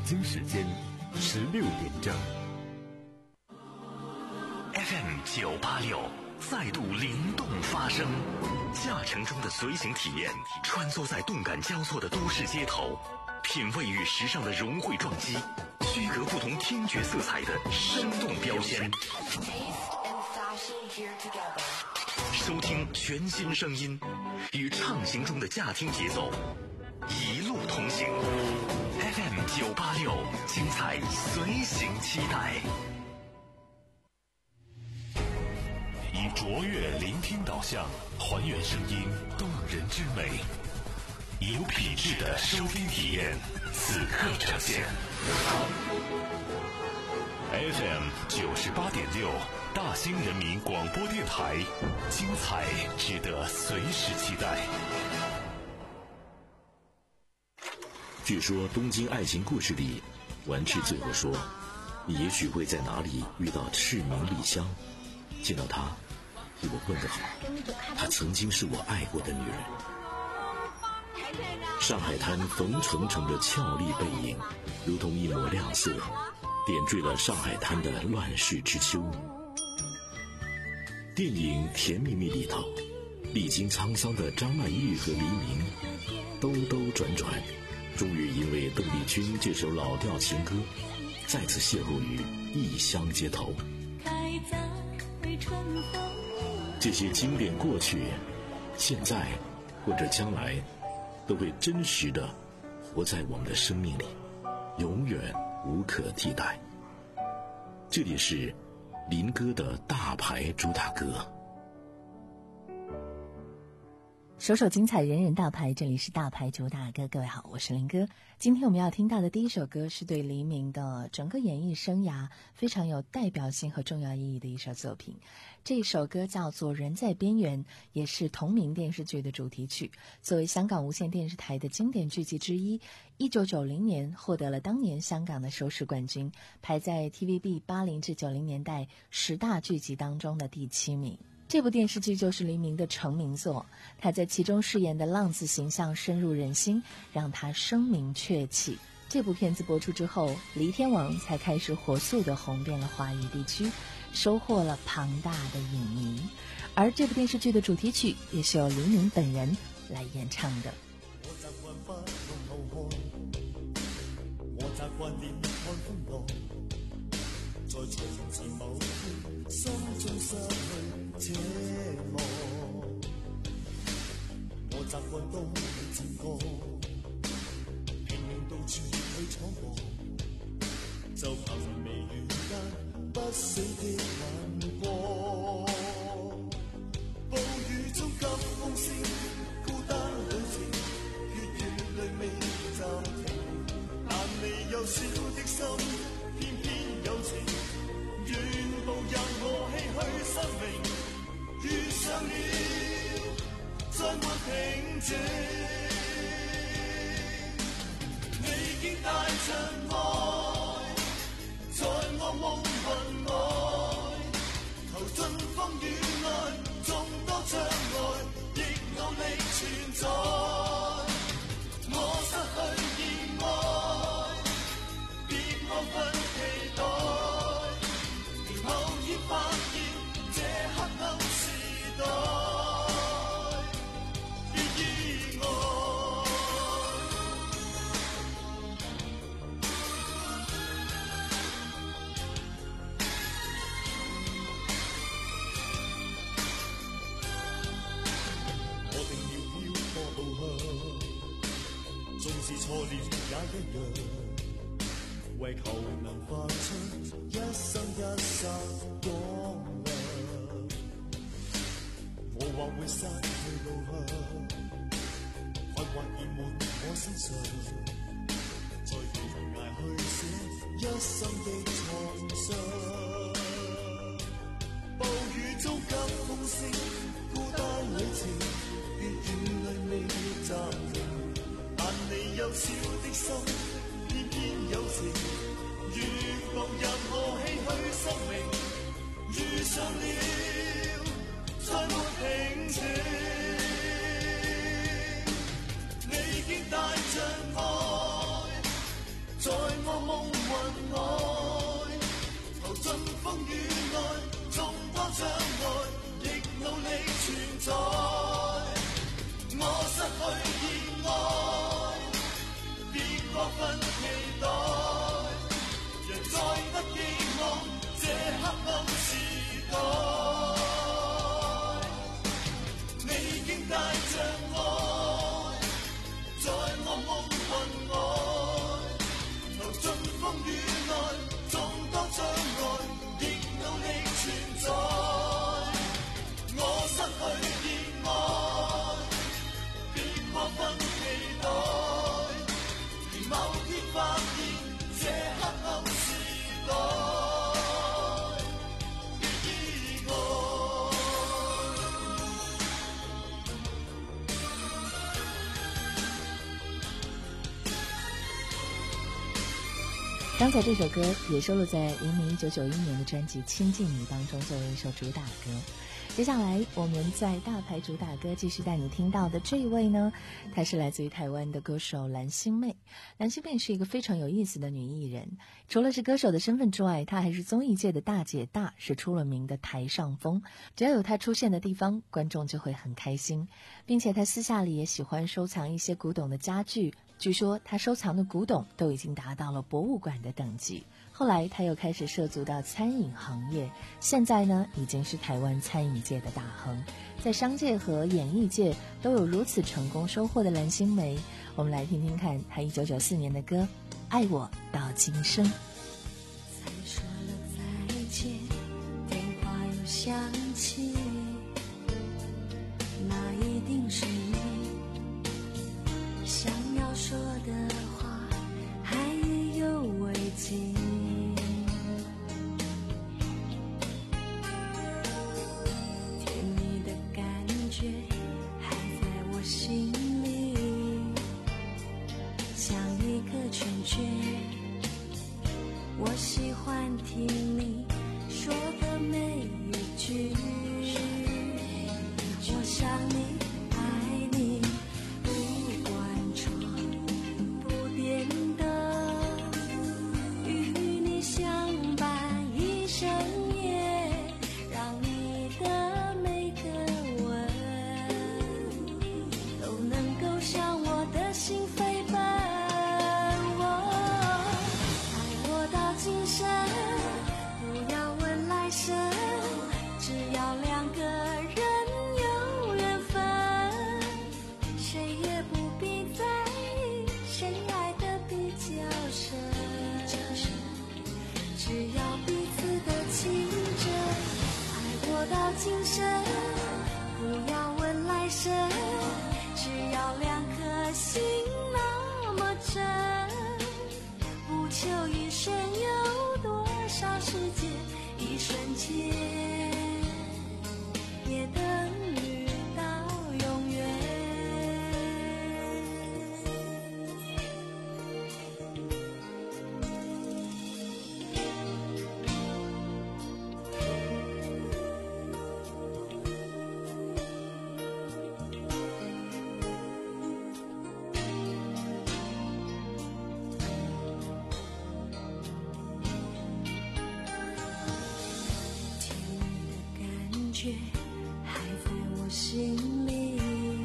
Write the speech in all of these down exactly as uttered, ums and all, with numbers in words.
京时间十六点整。 F M 九八六再度灵动发声，驾乘中的随行体验，穿梭在动感交错的都市街头，品味与时尚的融汇撞击，区隔不同听觉色彩的生动标签，收听全新声音，与畅行中的驾听节奏一路同行。 F M 九八六，精彩随行期待。以卓越聆听导向，还原声音动人之美，有品质的收听体验，此刻呈现。F M 九十八点六，大兴人民广播电台，精彩值得随时期待。 据说东京爱情故事里，丸治最后说，你也许会在哪里遇到赤名莉香，见到她给我问个好，她曾经是我爱过的女人。上海滩冯程程的俏丽背影，如同一抹亮色，点缀了上海滩的乱世之秋。电影《甜蜜蜜》里头，历经沧桑的张曼玉和黎明兜兜转转，终于因为邓丽君这首老调情歌，再次邂逅于异乡街头。这些经典过去，现在或者将来，都会真实的活在我们的生命里，永远无可替代。这里是林哥的大牌主打歌。 首首精彩，人人大牌，这里是大牌主打歌。各位好，我是林哥。今天我们要听到的第一首歌，是对黎明的整个演艺生涯非常有代表性和重要意义的一首作品。这首歌叫做《人在边缘》，也是同名电视剧的主题曲。作为香港无线电视台的经典剧集之一，一九九零年获得了当年香港的收视冠军，排在 T V B 八零至九零年代十大剧集当中的第七名。这部电视剧就是黎明的成名作，他在其中饰演的浪子形象深入人心，让他声名鹊起。这部片子播出之后，黎天王才开始火速地红遍了华语地区，收获了庞大的影迷。而这部电视剧的主题曲也是由黎明本人来演唱的。 我習慣不看後看，我習慣臉看風浪，在從前某天心中失去這望，我習慣都會漸過，拼命到處去闖禍，就憑微緣間不死的眼光，暴雨中急風聲，孤單旅程，血與淚未暫停，但未幼小的心偏偏有情，願步入我唏噓生命，遇上了再沒平靜，你竟帶着愛在我夢魂外，投進風雨內，眾多障礙亦努力存在，我失去熱愛，別過分期待，然後已發現這黑暗時代別意外。我定要飄過路向，縱是錯了也一樣，為求能發出一生一世光亮。我或會失去路向，困惑已滿我身上，在懸崖去寫一生的創傷。暴雨中急風聲，孤單旅程，血與淚未暫停，但你幼小的心偏偏有情，越步入我唏噓生命，遇上了再沒平靜，你竟帶着愛在我夢雲外，投進風雨內，縱多障礙，亦努力存在。我失去熱愛，別過分期待，人再不寄望這黑暗時代。你竟帶着愛，在我夢雲外，投進風雨內，縱多障礙，亦努力存在。我失去熱愛，別過分期待，而某天發現這黑暗時代的意外。 刚才这首歌也收录在黎明一九九一年的专辑《亲近你》当中，作为一首主打歌。接下来我们在大牌主打歌继续带你听到的这一位呢，她是来自于台湾的歌手蓝心湄。蓝心湄是一个非常有意思的女艺人，除了是歌手的身份之外，她还是综艺界的大姐大，是出了名的台上风。只要有她出现的地方，观众就会很开心，并且她私下里也喜欢收藏一些古董的家具，据说她收藏的古董都已经达到了博物馆的等级。后来她又开始涉足到餐饮行业，现在呢已经是台湾餐饮界的大亨，在商界和演艺界都有如此成功收获的蓝心湄，我们来听听看她一九九四年的歌《爱我到今生》。 才说了再见，电话又响起，那一定是你想要说的话，还意犹未尽。甜蜜的感觉还在我心里，像一个圈圈。我喜欢听你说的每一句，我想你爱你，不关窗不点灯，与你相伴一生夜，让你的每个吻都能够向我的心飞奔。今生不要问来生，只要两个人有缘分，谁也不必在意谁爱的比较深，只要彼此的情真。爱过到今生不要问来生，只要两颗心那么真，不求一生有多少时间，一瞬间也等于到永远。还在我心里，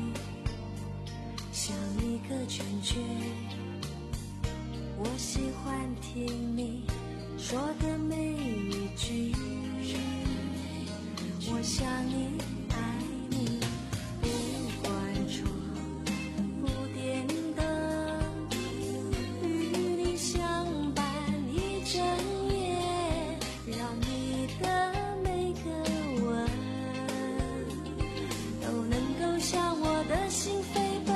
像一个圈圈。我喜欢听你说的每一句，我想你爱你，不关窗不点灯，与你相伴一整夜，让你的每个吻都能够向我的心飞奔。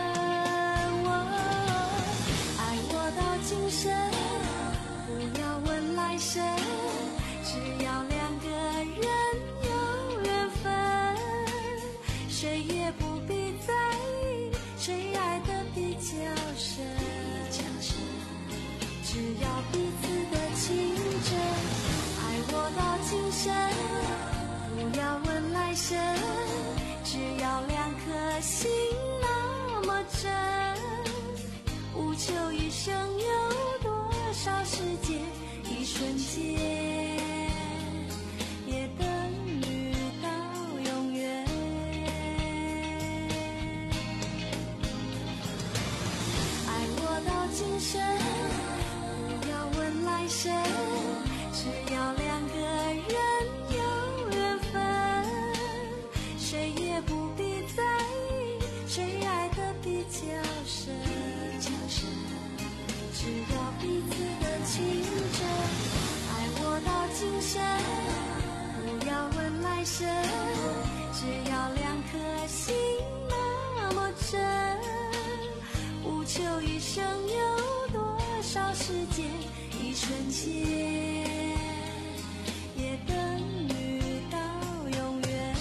爱我到今生不要问来生，只要两个人有缘分，谁也不必在意谁爱的比较深，只要彼此的情真。爱我到今生不要问来生，只要两颗心那么真，无求一生有多少瞬间，也等于到永远。爱我到今生，不要问来生，只要两个人有缘分，谁也不必在意谁爱的比较深，只要彼此的情真。爱我到今生，不要问来生，只要两颗心那么真，无求一生有多少时间，一瞬间也等于到永远。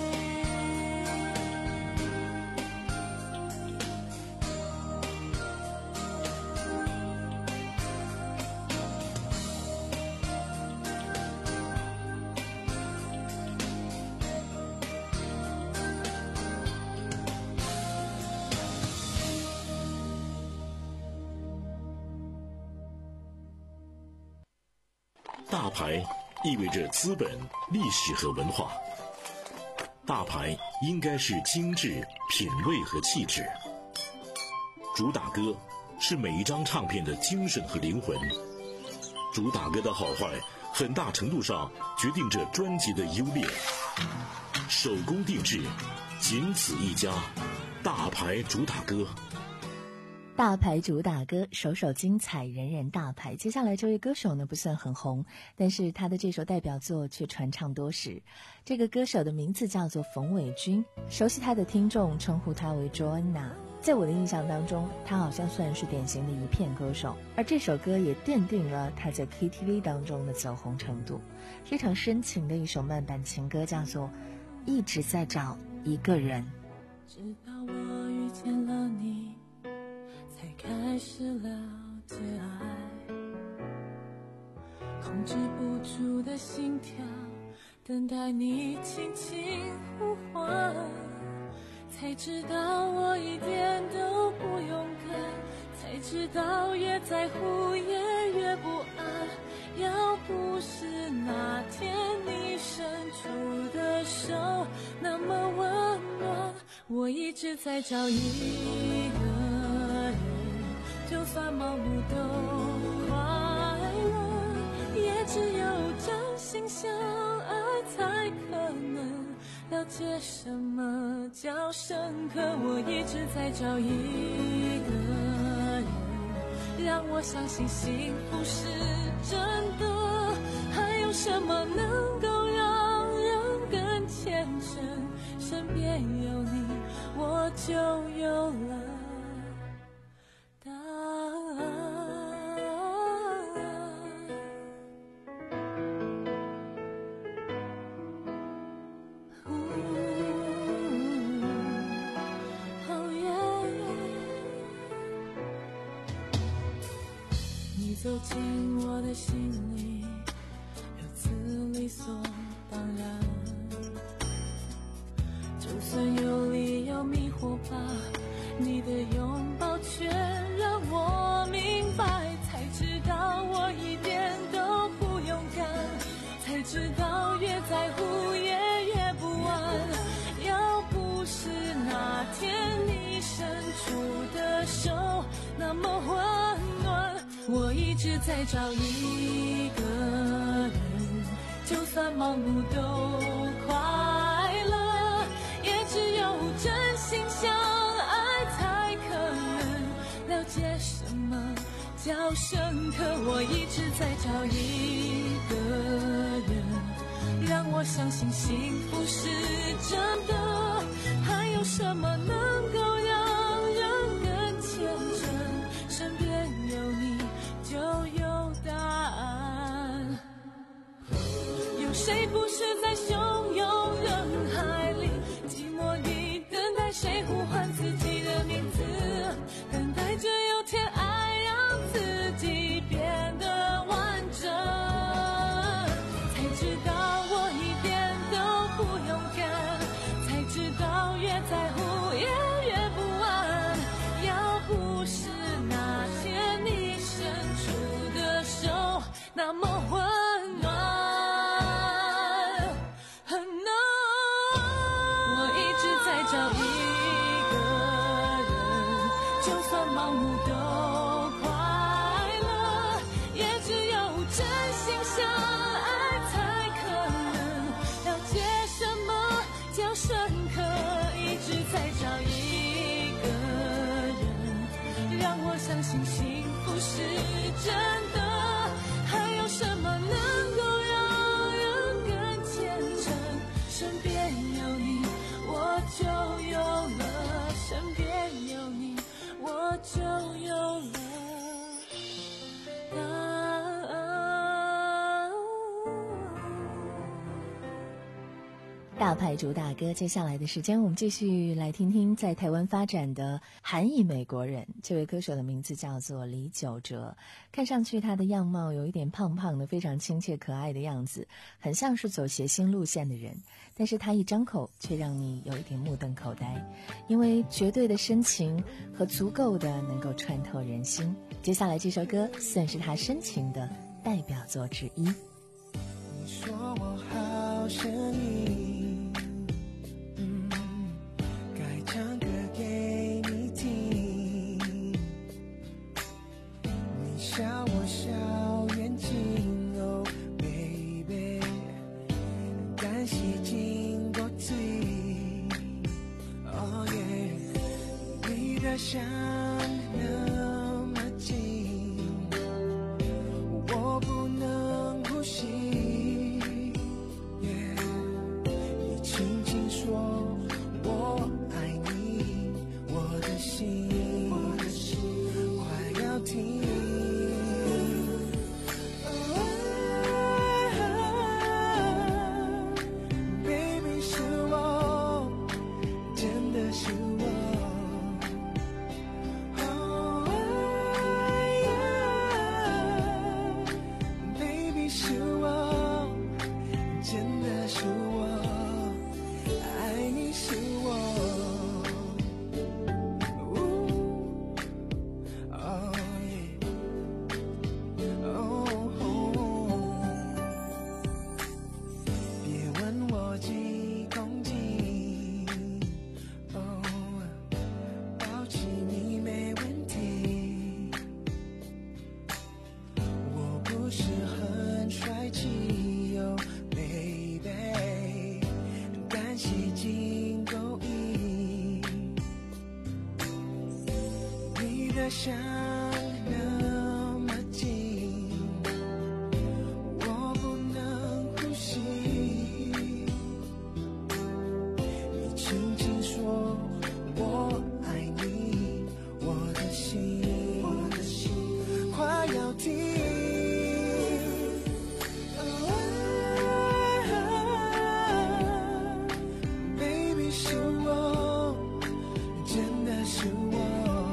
大牌意味着资本、历史和文化。大牌应该是精致、品味和气质。主打歌是每一张唱片的精神和灵魂。主打歌的好坏，很大程度上决定着专辑的优劣。手工定制，仅此一家。大牌主打歌。 大牌主打歌，首首精彩，人人大牌。接下来这位歌手呢不算很红，但是他的这首代表作却传唱多时。这个歌手的名字叫做冯伟军，熟悉他的听众称呼他为 Joanna。在我的印象当中，他好像算是典型的一片歌手，而这首歌也奠定了他在 K T V 当中的走红程度。非常深情的一首慢板情歌，叫做一直在找一个人。 直到我遇见了你，才开始了解爱，控制不住的心跳，等待你轻轻呼唤，才知道我一点都不勇敢，才知道越在乎也越不安。要不是那天你伸出的手那么温暖，我一直在找一个人，就算盲目都快乐，也只有真心相爱才可能了解什么叫深刻。我一直在找一个人，让我相信幸福是真的，还有什么能够让人更虔诚？身边有你，我就有了答案。你走进我的心里，如此理所当然，就算有理由迷惑吧，你的拥抱却让我明白，才知道我一点都不勇敢，才知道越在乎也越不安。要不是那天你伸出的手那么温暖，我一直在找一个人，就算盲目都快乐，也只有真心相爱才可能了解什么叫深刻。我一直在找一个人，让我相信幸福是真的，还有什么能够让人更虔诚？身边有你就有答案。有谁不是在汹涌人海里，寂寞里等待谁呼唤自己的名字，等待着有天爱让自己变得完整，才知道我一点都不勇敢，才知道越在乎也越不安。要不是那天你伸出的手那么大牌主打歌，接下来的时间我们继续来听听在台湾发展的韩裔美国人。这位歌手的名字叫做李玖哲，看上去他的样貌有一点胖胖的，非常亲切可爱的样子，很像是走谐星路线的人，但是他一张口却让你有一点目瞪口呆，因为绝对的深情和足够的能够穿透人心。接下来这首歌算是他深情的代表作之一。 你说我好想你，嗯，该唱歌给你听，你笑我笑眼睛，哦 baby， 感谢经过嘴，哦耶，你的香那么近，我不能呼吸。想那么近，我不能呼吸。你轻轻说我爱你，我的心，我的心快要停。Baby 是我，真的是我。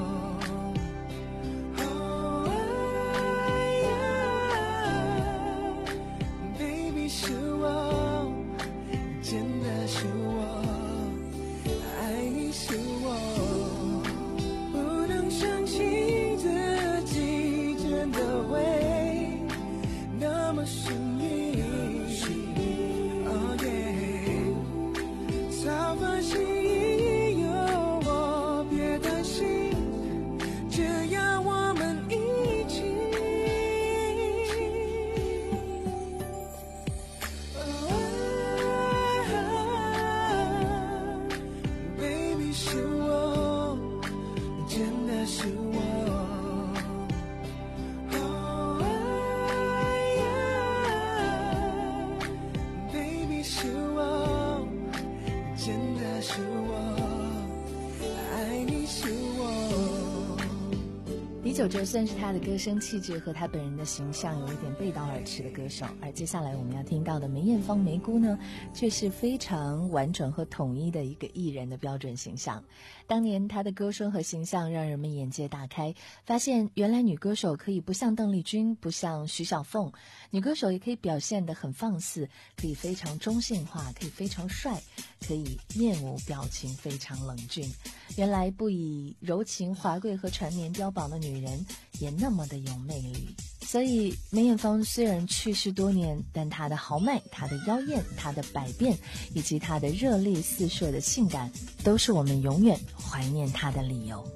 李玖哲算是他的歌声气质和他本人的形象有一点背道而驰的歌手，而接下来我们要听到的梅艳芳梅姑呢，却是非常完整和统一的一个艺人的标准形象。当年她的歌声和形象让人们眼界大开，发现原来女歌手可以不像邓丽君，不像徐小凤，女歌手也可以表现得很放肆，可以非常中性化，可以非常帅，可以面无表情，非常冷峻。原来不以柔情华贵和缠绵标榜的女人也那么的有魅力。所以梅艳芳虽然去世多年，但她的豪迈，她的妖艳，她的百变，以及她的热力四射的性感，都是我们永远怀念她的理由。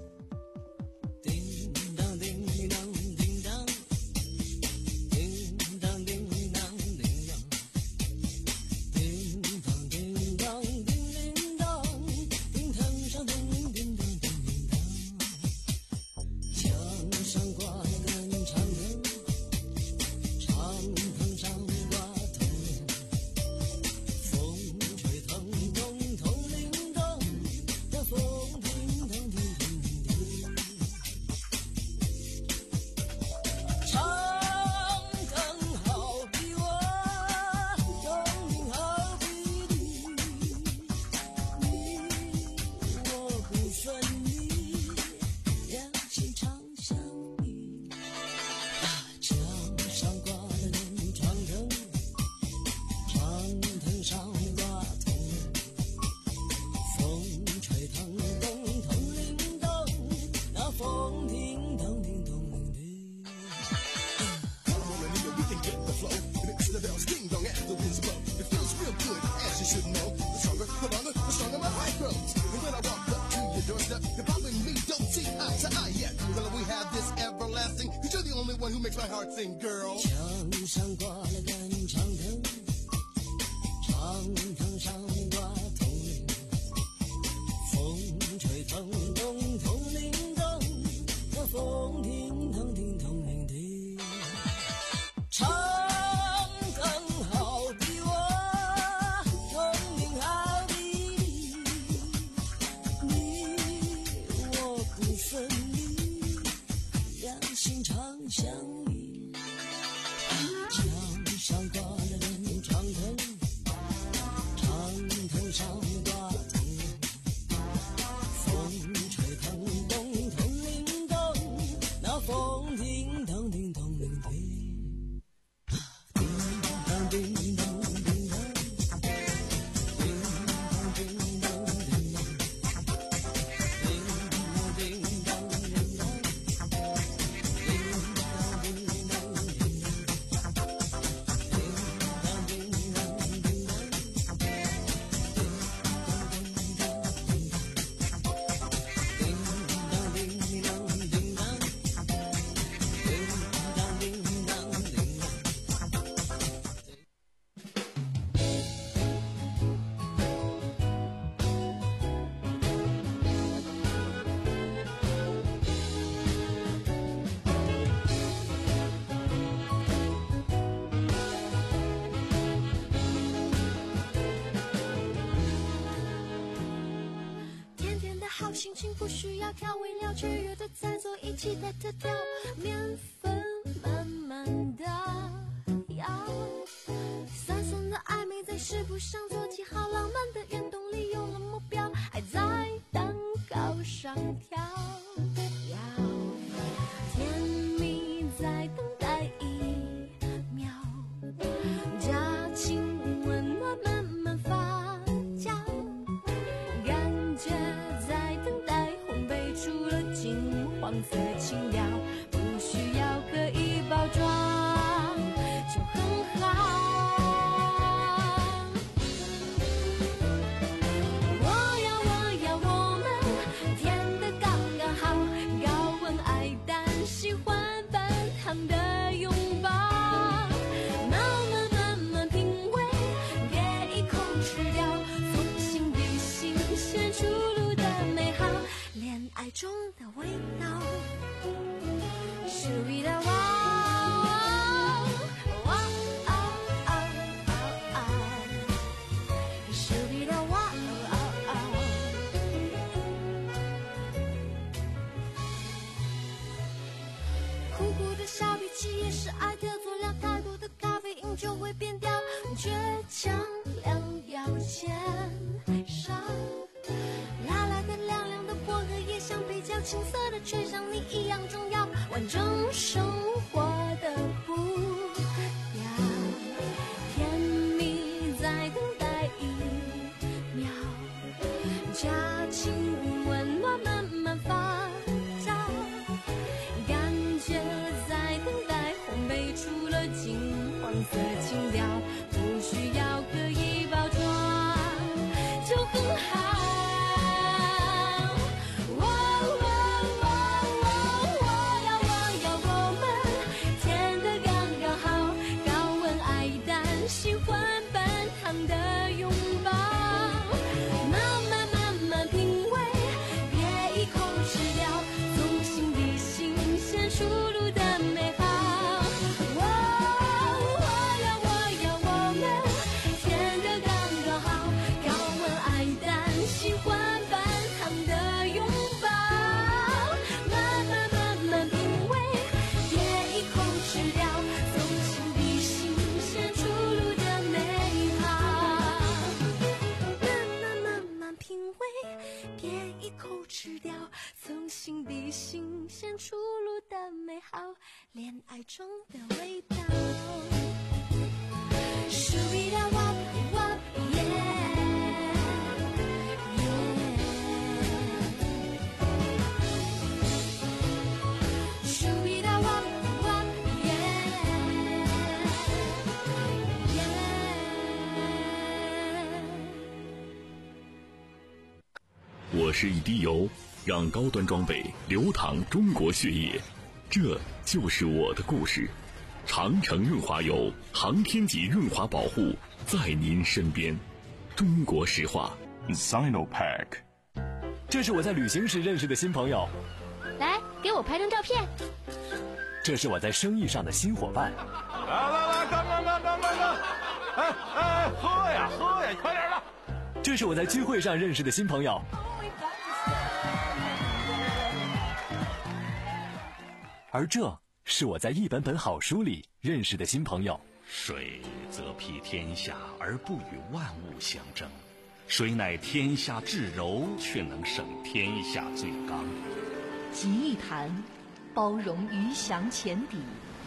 风吹腾腾，铜铃铛，那风叮当叮当叮当。 dancing, girl. 墙上挂了根长藤，长藤上挂铜铃，风吹腾动铜铃动，那风停腾停铜铃停。长藤好比我，铜铃好比你，你我不分离，两心常相依。墙上挂了根长藤，长藤上挂铜铃，风吹腾动铜铃动，那风停腾停铜铃停。叮当叮当叮当，叮当叮当叮当，叮当叮当叮当。 甜甜的好心情不需要调味料，雀跃的在做一起的调调，面粉慢慢的摇，酸酸的暧昧在食谱上做记号，浪漫的原动力有了目标，爱在蛋糕上跳跃，甜蜜在等待一秒，假情温暖慢慢发酵，感觉在等待烘焙出了金黄色清调，不需要刻意包装就很好。我要我要我们甜得刚刚好，高温爱淡，喜欢半糖的拥抱，慢慢慢慢品味，别一口吃掉，从心底新鲜出炉的美好，恋爱中的味道，是味道哇哇啊啊啊啊，是味道哇啊啊。苦苦的小脾气也是爱的佐料，太多的咖啡因就会变调，倔强良药减少，辣辣的凉凉的薄荷也像配角，青涩的却像你一样重要，完整生活的步调，甜蜜在等待一秒，假情温暖慢慢发酵，感觉在等待烘焙出了金黄色清调，不需要刻意包装就很好。我我我我我要我要我们甜得刚刚好，高温爱淡，喜欢半糖的拥抱，慢慢慢慢品味，别一口吃掉，从心底新鲜出炉的美好。我我要我要我们甜得刚刚好，高温爱淡，喜欢半糖的拥抱，慢慢慢慢品味，别一口吃掉，从心底新鲜出炉的美好，慢慢慢慢品味，别一口吃掉，从心底新鲜出炉的美好，恋爱中的味道。是味道哇哇耶耶，是味道哇哇耶耶。 我是一滴油，让高端装备流淌中国血液，这就是我的故事。 长城润滑油，航天级润滑保护，在您身边。中国石化 Sinopec。 这是我在旅行时认识的新朋友， 来给我拍张照片。 这是我在生意上的新伙伴。 来来来，干干干干干干！哎哎，喝呀喝呀，快点的！ 这是我在聚会上认识的新朋友。而这是我在一本本好书里认识的新朋友。 水则披天下而不与万物相争，水乃天下至柔，却能胜天下最刚。 集一坛，包容鱼翔浅底；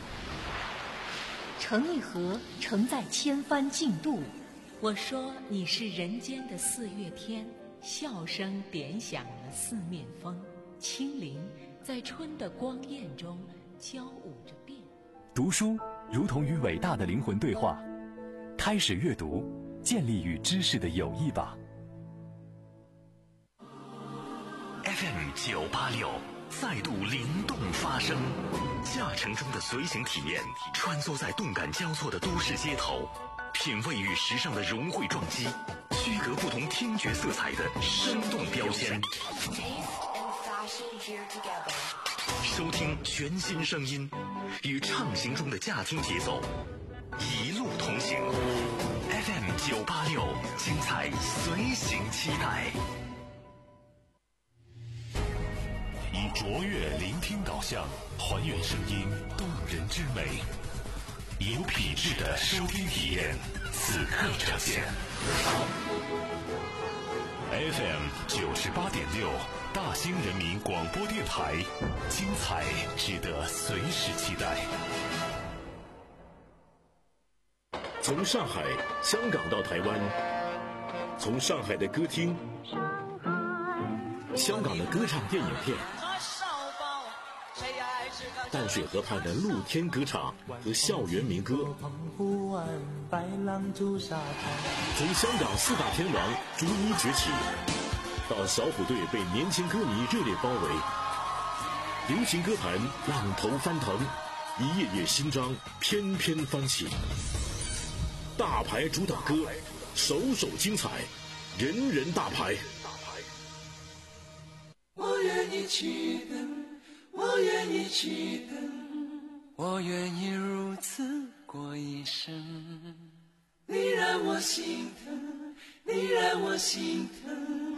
成一河，承载千帆竞渡。我说你是人间的四月天，笑声点响了四面风，清灵在春的光艳中交舞着变。 读书如同与伟大的灵魂对话，开始阅读，建立与知识的友谊吧。 F M 九八六再度灵动发声，驾乘中的随行体验，穿梭在动感交错的都市街头，品味与时尚的融汇撞击，区隔不同听觉色彩的生动标签。收听全新声音，与畅行中的驾听节奏，一路同行。F M 九八六，精彩随行期待。 以卓越聆听导向，还原声音动人之美，有品质的收听体验，此刻呈现。F M 九十八点六，大兴人民广播电台，精彩值得随时期待。从上海、香港到台湾，从上海的歌厅、香港的歌唱电影片，淡水河畔的露天歌唱和校园民歌，从香港四大天王逐一崛起，到小虎队被年轻歌迷热烈包围，流行歌坛浪头翻腾，一页页新章翩翩翻起。大牌主打歌，首首精彩，人人大牌。 我愿意去等，我愿意去等，我愿意如此过一生。你让我心疼，你让我心疼。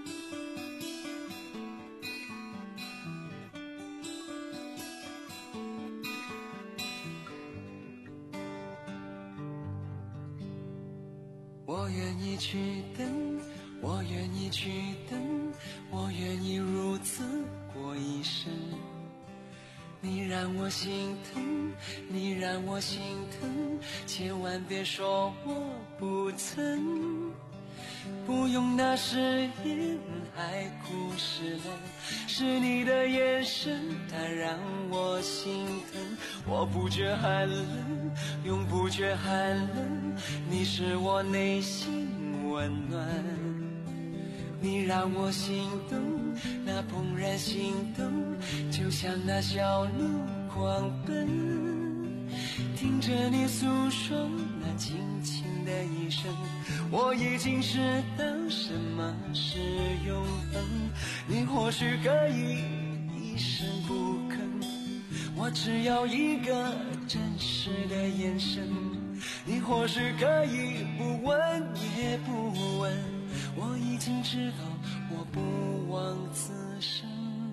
我愿意去等，我愿意去等，我愿意如此过一生。你让我心疼，你让我心疼，千万别说我不曾。不用那誓言海枯石烂，是你的眼神它让我心疼。我不觉寒冷，永不觉寒冷，你是我内心温暖。你让我心动，那怦然心动，就像那小鹿狂奔。听着你诉说那轻轻的一声，我已经知道什么是永恒。你或许可以一声不吭，我只要一个真实的眼神。你或许可以不问也不问，我已经知道我不枉此生。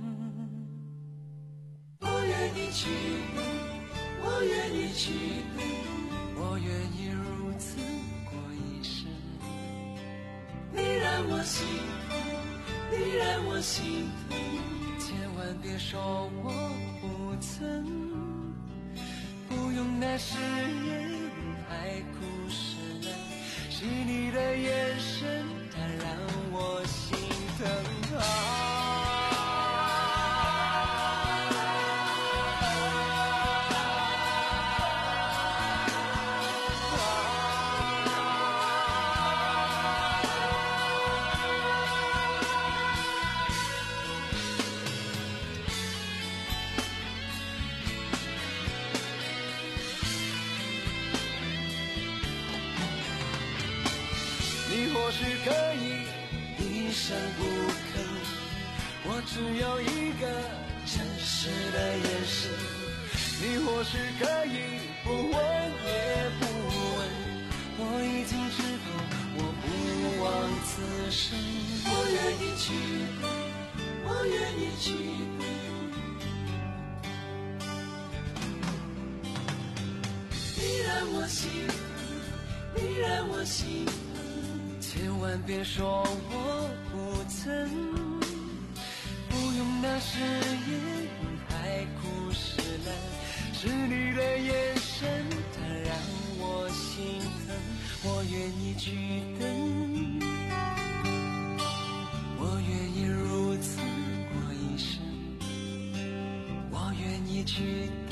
我愿意去等，我愿意去等，我愿意如此过一生。你让我心疼，你让我心疼，千万别说我不曾。不用那誓言海枯石烂，是你的眼神它让我心疼啊。 是可以一声不吭，我只有一个真实的眼神。你或许可以不问也不问，我已经知道我不枉此生。我愿意去，我愿意去，你让我幸福，你让我幸福，千万别说我不曾，不用那誓言海枯石烂，是你的眼神它让我心疼。我愿意去等，我愿意如此过一生，我愿意去等，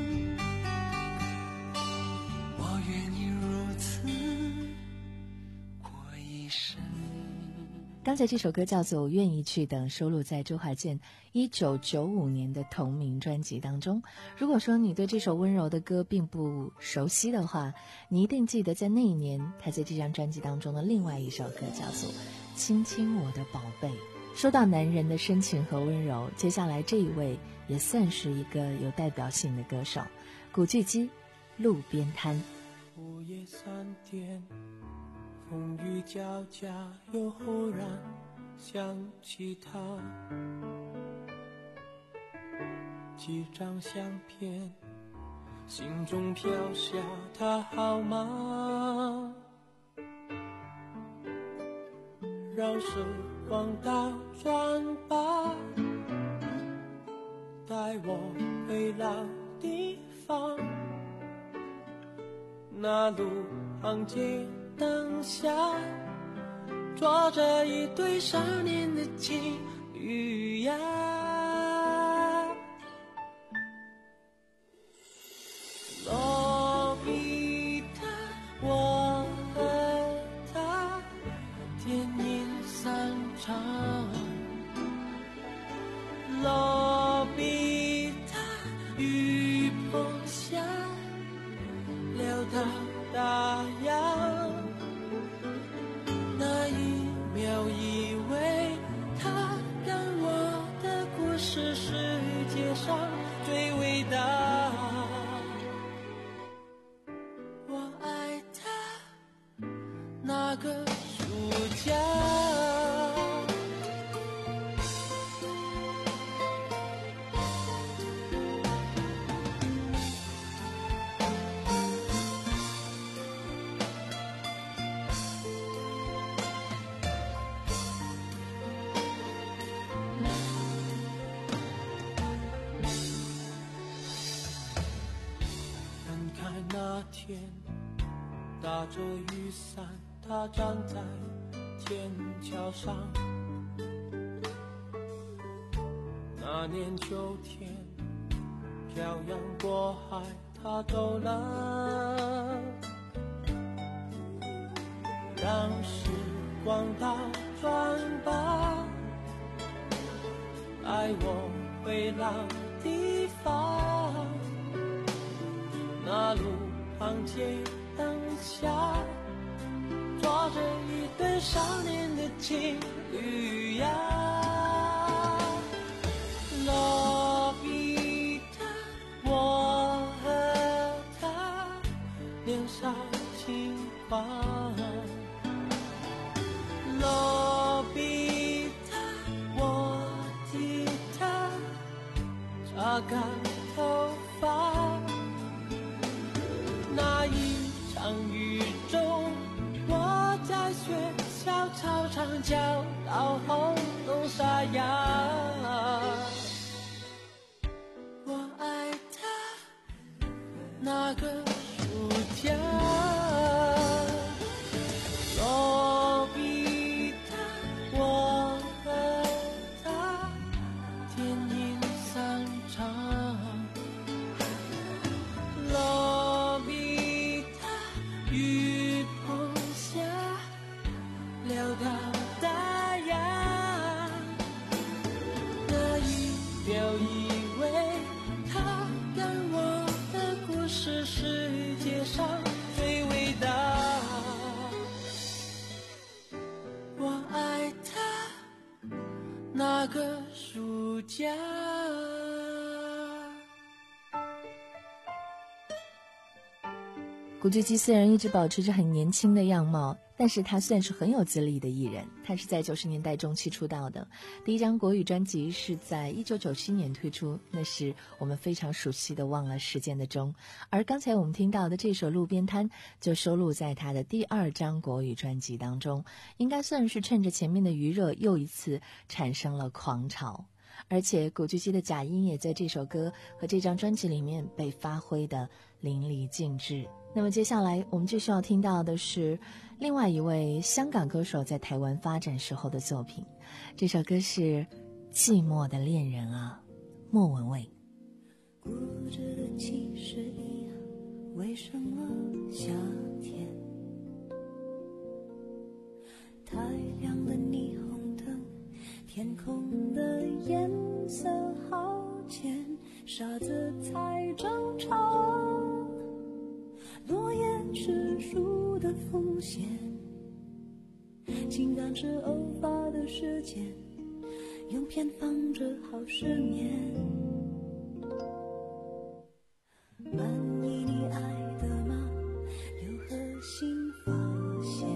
我愿意如此过一生。 刚才这首歌叫做《愿意去等》，收录在周华健一九九五年的同名专辑当中。如果说你对这首温柔的歌并不熟悉的话，你一定记得在那一年他在这张专辑当中的另外一首歌叫做《亲亲我的宝贝》。说到男人的深情和温柔，接下来这一位也算是一个有代表性的歌手，古巨基，《路边摊》。 午夜三点，风雨交加，又忽然想起他，几张相片，心中飘下他好吗？让时光倒转吧，带我回老地方，那路旁街灯下，坐着一对少年的情侣呀。罗比塔，我和他，电影散场。罗比塔，雨棚下，聊到大洋。那一秒以为他跟我的故事世界上最伟大，我爱他那个暑假。那天打着雨伞，他站在天桥上。那年秋天，漂洋过海，他走了。让时光倒转吧，带我回老地方。那路旁街灯下，坐着一对少年的情侣呀。罗比塔，我和他年少轻狂。罗比塔，我替他擦干头发。那一场雨中，我在学校操场教导红豆沙哑。我爱他那个暑假。罗比塔，我和他电影散场。罗比雨棚下，聊到大洋。那一秒以为他跟我的故事世界上最伟大， 个暑假。 古巨基虽然一直保持着很年轻的样貌，但是他算是很有资历的艺人。他是在九十年代中期出道的，第一张国语专辑是在一九九七年推出，那是我们非常熟悉的《忘了时间的钟》。而刚才我们听到的这首《路边摊》就收录在他的第二张国语专辑当中，应该算是趁着前面的余热又一次产生了狂潮。而且古巨基的假音也在这首歌和这张专辑里面被发挥的淋漓尽致。那么接下来我们继续要听到的是另外一位香港歌手在台湾发展时候的作品，这首歌是《寂寞的恋人》啊，莫文蔚。 固执的其实一样，为什么夏天太亮的霓虹灯，天空的颜色好浅，傻子才争吵，落叶是树的风险，情感是偶发的事件，用偏方治好失眠，满意你爱的吗？又何心发现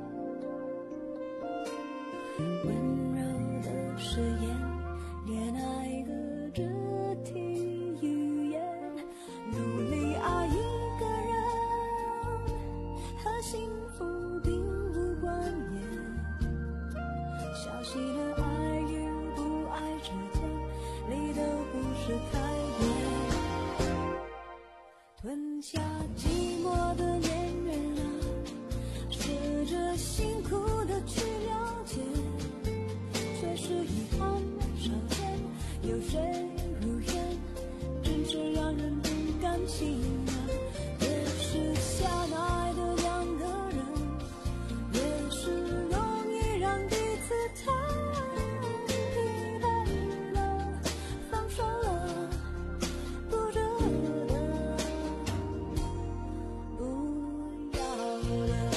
温柔的誓言，恋爱的肢体语言，努力爱一个人和幸福并无关联，小心的爱与不爱之间离得不是太远，吞下寂寞的恋人啊，试着辛苦的去了解，却是遗憾少见，有谁如愿，真是让人不甘心啊，越是相爱的两个人，越是容易让彼此太疲累了，放手了，不值得，不要了。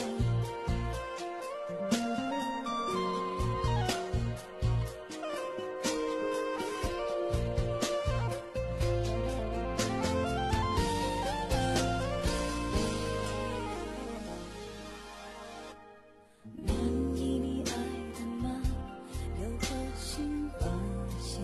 满意你爱的吗？又何心发现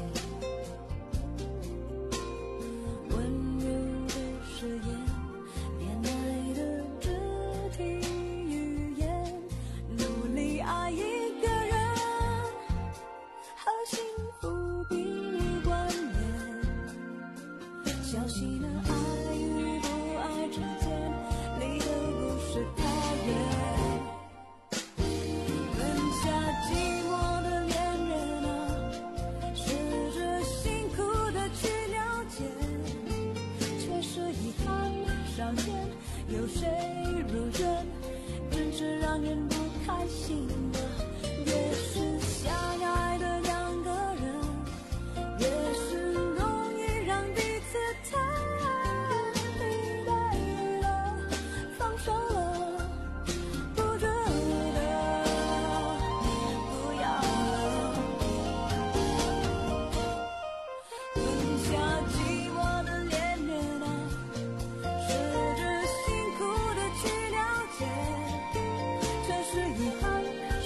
温柔的誓言，恋爱的肢体语言，努力爱一个人和幸福并无关联，小心的爱与不爱之间离得不是太远，吞下寂寞的恋人啊，试着辛苦的去了解，却是遗憾少见，有谁如愿，真是让人不开心的，越是相爱的两个人，越是容易让彼此太疲累了，放手了，不值得，不要了，吞下寂寞的恋人啊，试着辛苦的去了解，却是遗憾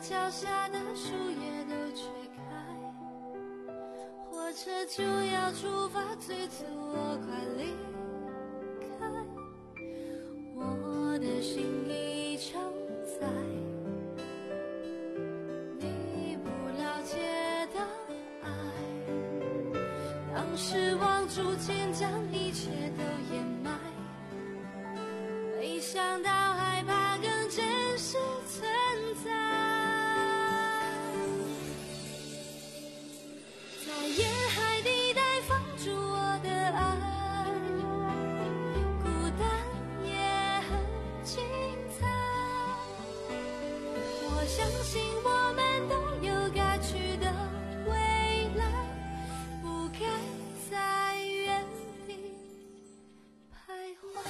脚下的树叶都吹开，火车就要出发，催促我快离开。我的心已承载你不了解的爱，当失望逐渐将一切都掩埋，没想到害怕更真实存在。在沿海地带放逐我的爱，孤单也很精彩。我相信我们都有该去的未来，不该在原地徘徊。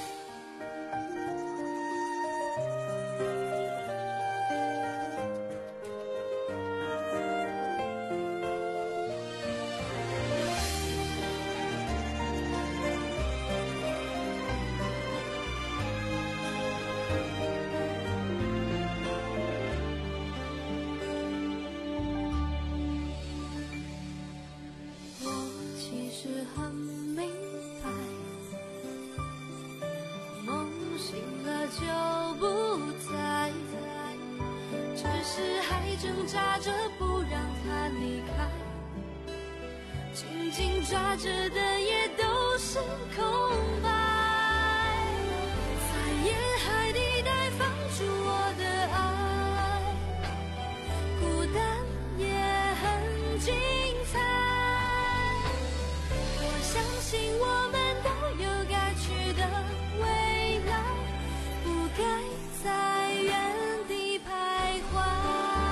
挣扎着不让它离开，紧紧抓着的也都是空白。在沿海地带放逐我的爱，孤单也很精彩。我相信我们都有该去的未来，不该在原地徘徊。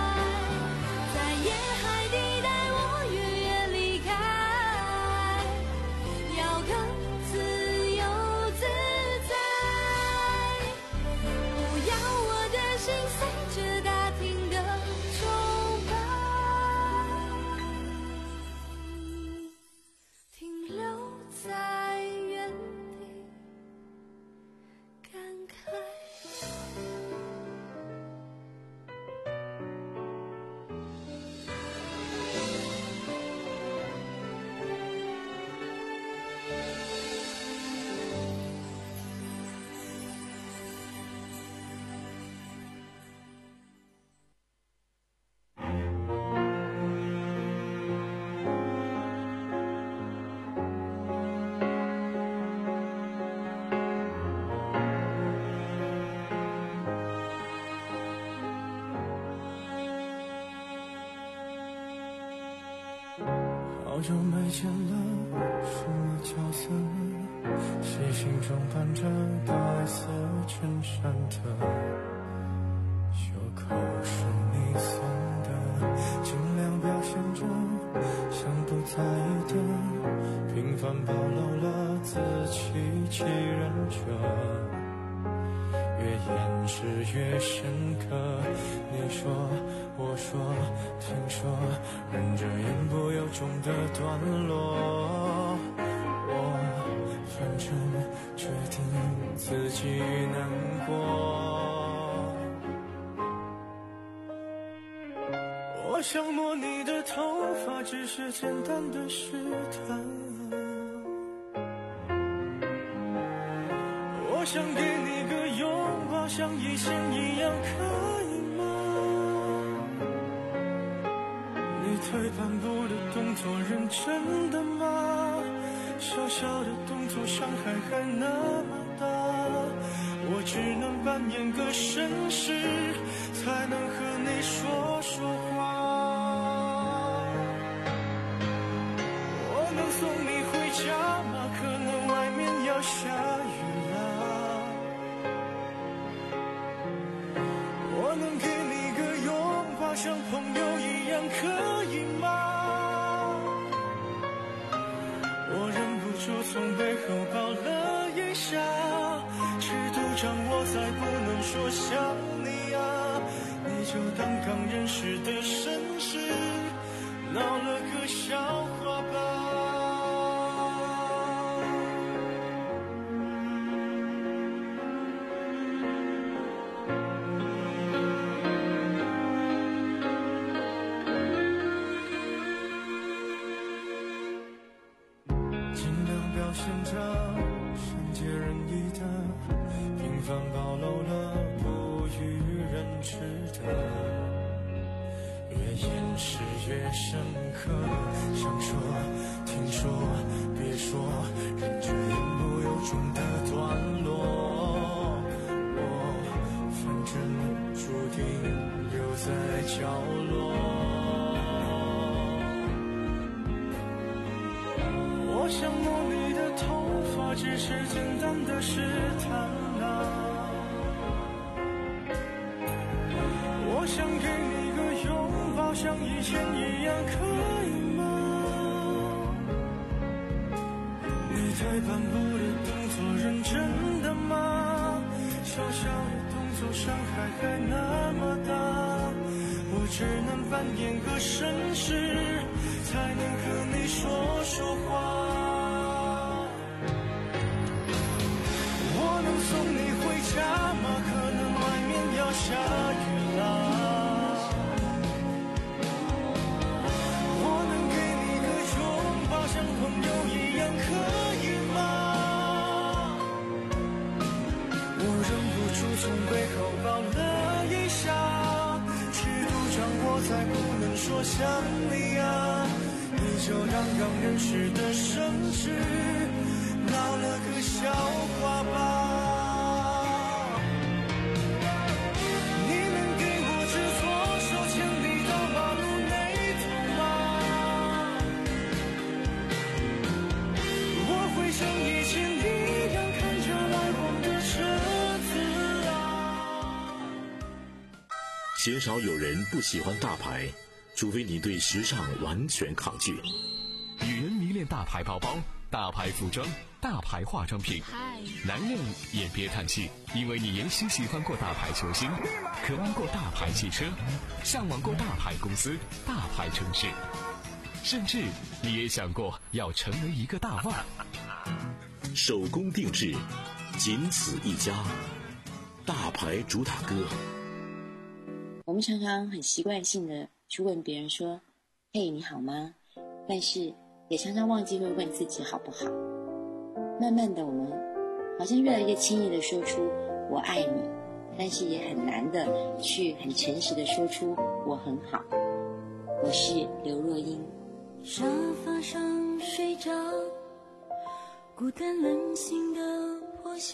好久没见了，什么角色呢？细心装扮着白色衬衫的，袖口是你送的，尽量表现着像不在意的，平凡暴露了自欺欺人着。越掩饰越深刻，你说我说听说，忍着言不由衷的段落，我反正决定自己难过。我想摸你的头发，只是简单的试探，我想给你个拥抱，像以前一样，可以吗？你退半步的动作认真的吗？小小的动作伤害还那么大，我只能扮演个绅士，才能和你说说话。我能送你回家吗？可能外面要下雨了。我能给你个拥抱，像朋友一样，可以吗？我忍不住从背后抱了一下，尺度掌握在不能说想你啊，你就当刚认识的绅士，闹了个笑话吧。 现着善解人意的平凡暴露了不与人知的，越掩饰越深刻。想说听说别说，任这言不由衷的段落，我反正注定留在角落。我想摸你的头发，只是简单的试探啊。我想给你个拥抱，像以前一样，可以吗？你退半步的动作认真的吗？小小的动作伤害还那么大，我只能扮演个绅士，才能和你说说话。我能送你回家吗？可能外面要下雨啦。我能给你个拥抱，像朋友一样，可以吗？我忍不住从背后抱了一下，尺度掌握在不能说想你啊，你就当刚认识的绅士，闹了个笑话吧。你能给我只左手牵你到马路那头吗？我会像以前一样看着来往的车子啊。 鲜少有人不喜欢大牌，除非你对时尚完全抗拒。 女人迷恋大牌包包、大牌服装、大牌化妆品，男人也别叹气，因为你也许喜欢过大牌球星，渴望过大牌汽车，向往过大牌公司、大牌城市，甚至你也想过要成为一个大腕。 手工定制，仅此一家，大牌主打歌。 我们常常很习惯性的去问别人说，嘿，你好吗？但是也常常忘记会问自己好不好。慢慢的，我们好像越来越轻易的说出我爱你，但是也很难的去很诚实的说出我很好。我是刘若英。 沙发上睡着，孤单冷醒的破晓，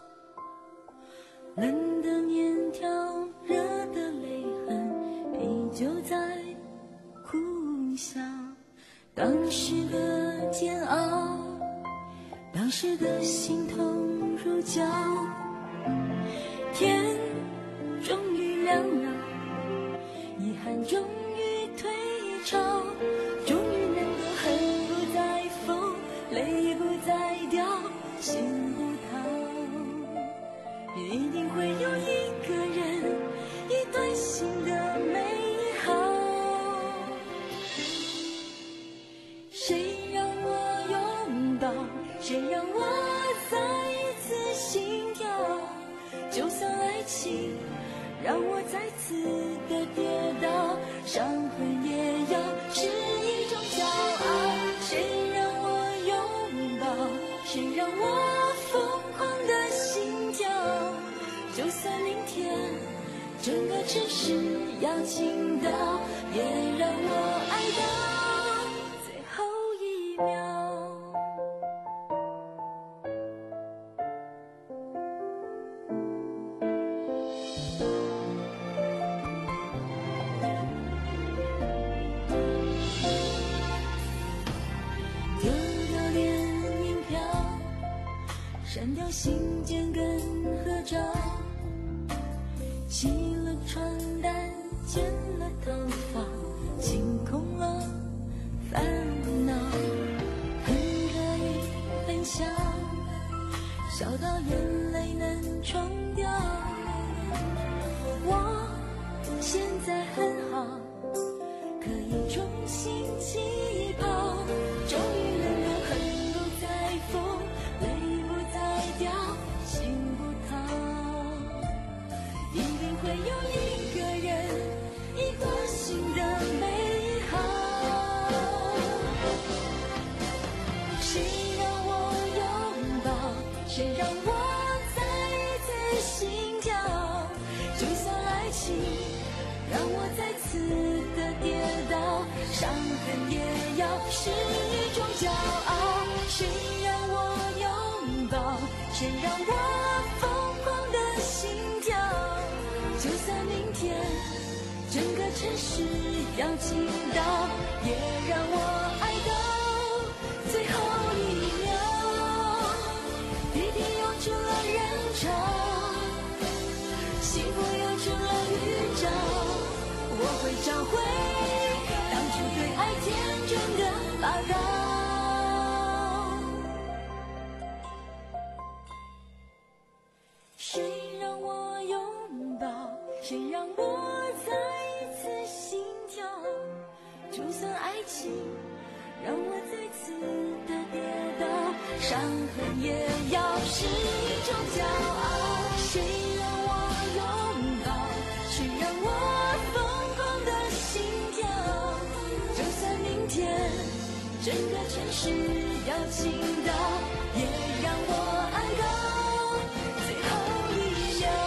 冷的面条，热的泪痕，啤酒在苦笑。当时的煎熬，当时的心痛如绞，天终于亮了，遗憾终于退潮，终于能够恨不再疯，泪不再掉，心不逃。一定会有一个人，一段新的美好。谁让我拥抱，谁让我再一次心跳，就算爱情让我再次的跌倒，伤痕也要是一种骄傲。谁让我拥抱，谁让我疯狂的心跳，就算明天整个城市要倾倒，也让我爱到最后一秒。丢掉电影票，删掉信件跟合照，洗了床单，剪了头发，清空了烦恼，很可以很笑，笑到眼泪能冲掉。我现在很好，可以重新起跑，终于能够恨不再疯，泪不再掉，心不逃。一定会有一个人，一段新的美好。谁让我是一种骄傲。谁让我拥抱，谁让我疯狂的心跳，就算明天整个城市要倾倒，也让我爱到最后一秒。地铁涌出了人潮，幸福涌出了预兆，我会找回当初对爱天真的报道。谁让我拥抱，谁让我再一次心跳，就算爱情让我再次的跌倒，伤痕也要是一种骄傲。谁让我拥抱，谁让我疯狂的心跳，就算明天整个城市要倾倒，也让我爱到最后一秒。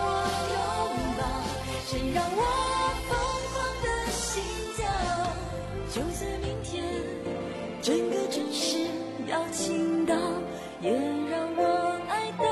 谁让我疯狂的心跳，就算明天整个城市要倾倒，也让我爱到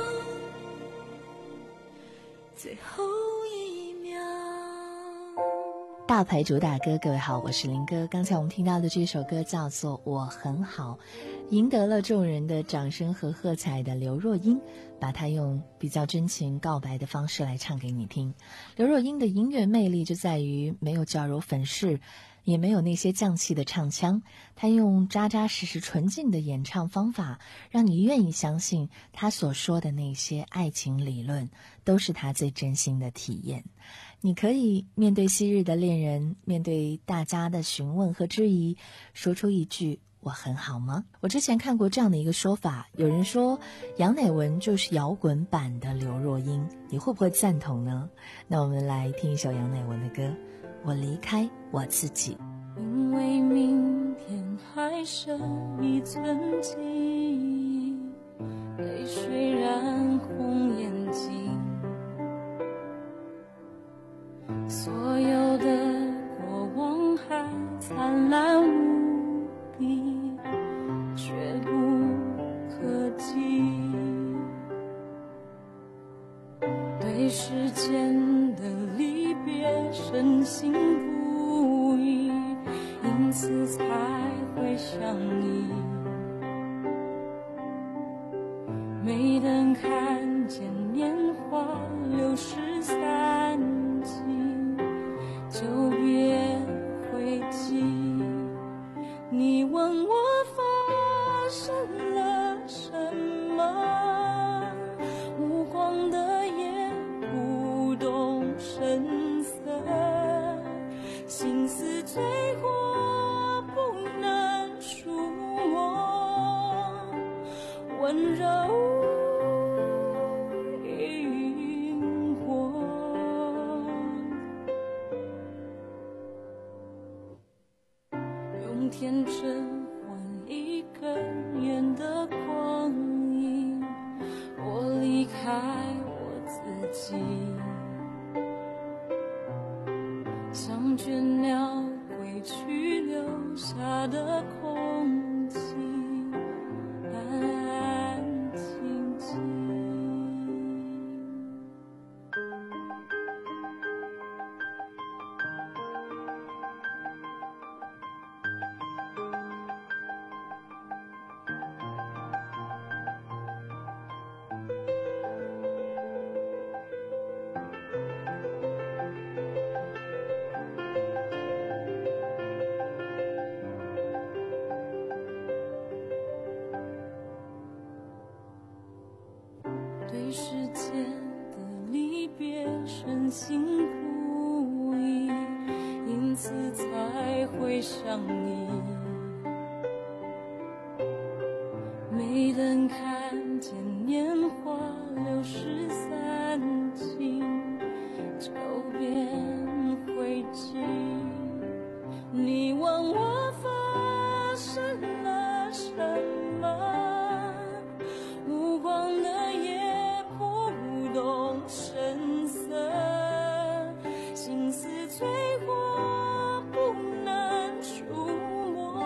最后一秒。 大牌主打歌，各位好，我是林哥。刚才我们听到的这首歌叫做《我很好》，赢得了众人的掌声和喝彩的刘若英，把她用比较真情告白的方式来唱给你听。刘若英的音乐魅力就在于没有矫揉粉饰，也没有那些匠气的唱腔，她用扎扎实实纯净的演唱方法，让你愿意相信她所说的那些爱情理论都是她最真心的体验。你可以面对昔日的恋人，面对大家的询问和质疑，说出一句我很好吗？我之前看过这样的一个说法，有人说杨乃文就是摇滚版的刘若英，你会不会赞同呢？那我们来听一首杨乃文的歌，我离开我自己。 因为明天还剩一寸记忆，泪水染红眼睛，所有的过往还灿烂无比，却不可及。对时间的离别深信不疑，因此才会想你。没等看见年华流逝散尽，就别回击。你问我发生了什么，无光的夜不动声色，心思醉过不能触摸，温柔萤火。用天真换一根烟的光阴，我离开我自己，像倦鸟归去留下的空气，安安静静。对世界的离别深信不疑，因此才会想你。没等看见年华流逝散尽，就便回击。你问我发生了什么，无光的夜不动声色，心思醉过不能触摸，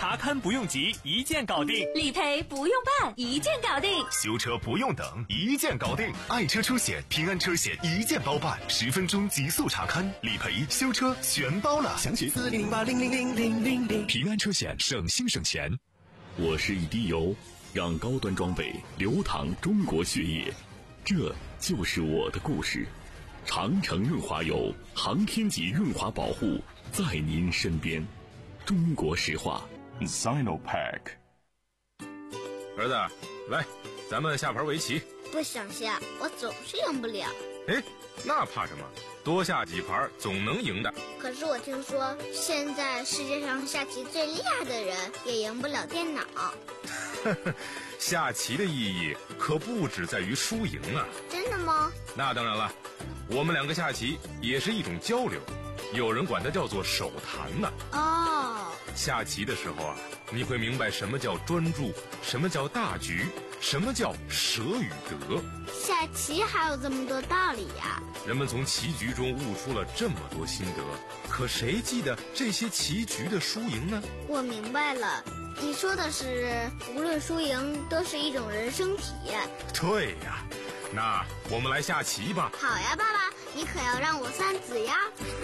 查勘不用急，一键搞定； 理赔不用办，一键搞定； 修车不用等，一键搞定。爱车出险，平安车险一键包办，十分钟极速查勘，理赔、修车全包了。 详情四零八零零零零零零。 平安车险，省心省钱。我是一滴油，让高端装备流淌中国血液，这就是我的故事。长城润滑油，航天级润滑保护，在您身边。中国石化 Sinopack。 儿子，来，咱们下盘围棋。 不想下，我总是赢不了。 哎，那怕什么？多下几盘总能赢的。 可是我听说，现在世界上下棋最厉害的人也赢不了电脑。 下棋的意义可不只在于输赢啊。 真的吗？ 那当然了，我们两个下棋也是一种交流，有人管它叫做手谈呢。 哦， 下棋的时候啊，你会明白什么叫专注，什么叫大局，什么叫舍与得。 下棋还有这么多道理呀！ 人们从棋局中悟出了这么多心得，可谁记得这些棋局的输赢呢？ 我明白了，你说的是无论输赢都是一种人生体验。 对呀，那我们来下棋吧。 好呀，爸爸，你可要让我三子呀。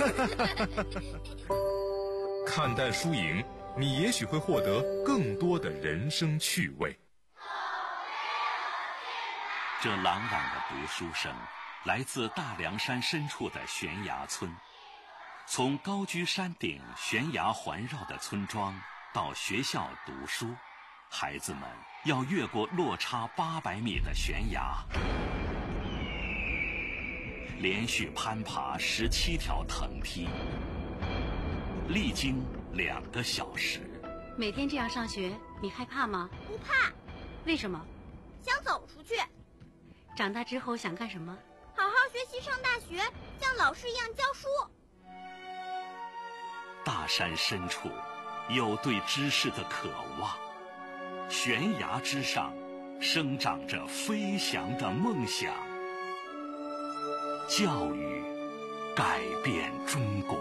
看淡输赢，你也许会获得更多的人生趣味。 这朗朗的读书声来自大凉山深处的悬崖村。从高居山顶悬崖环绕的村庄到学校读书，孩子们要越过落差八百米的悬崖，连续攀爬十七条藤梯，历经两个小时。 每天这样上学，你害怕吗？ 不怕。 为什么？ 想走出去。 长大之后想干什么？ 好好学习，上大学，像老师一样教书。 大山深处有对知识的渴望，悬崖之上生长着飞翔的梦想。教育改变中国。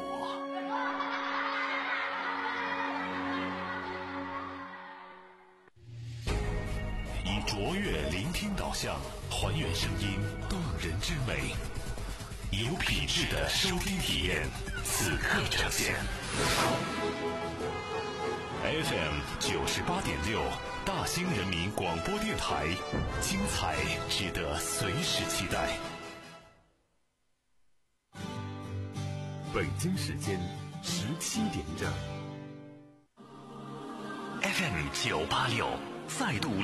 以卓越聆听导向，还原声音动人之美，有品质的收听体验，此刻呈现。F M 九十八点六，大兴人民广播电台，精彩值得随时期待。 北京时间十七点整。 F M 九八六再度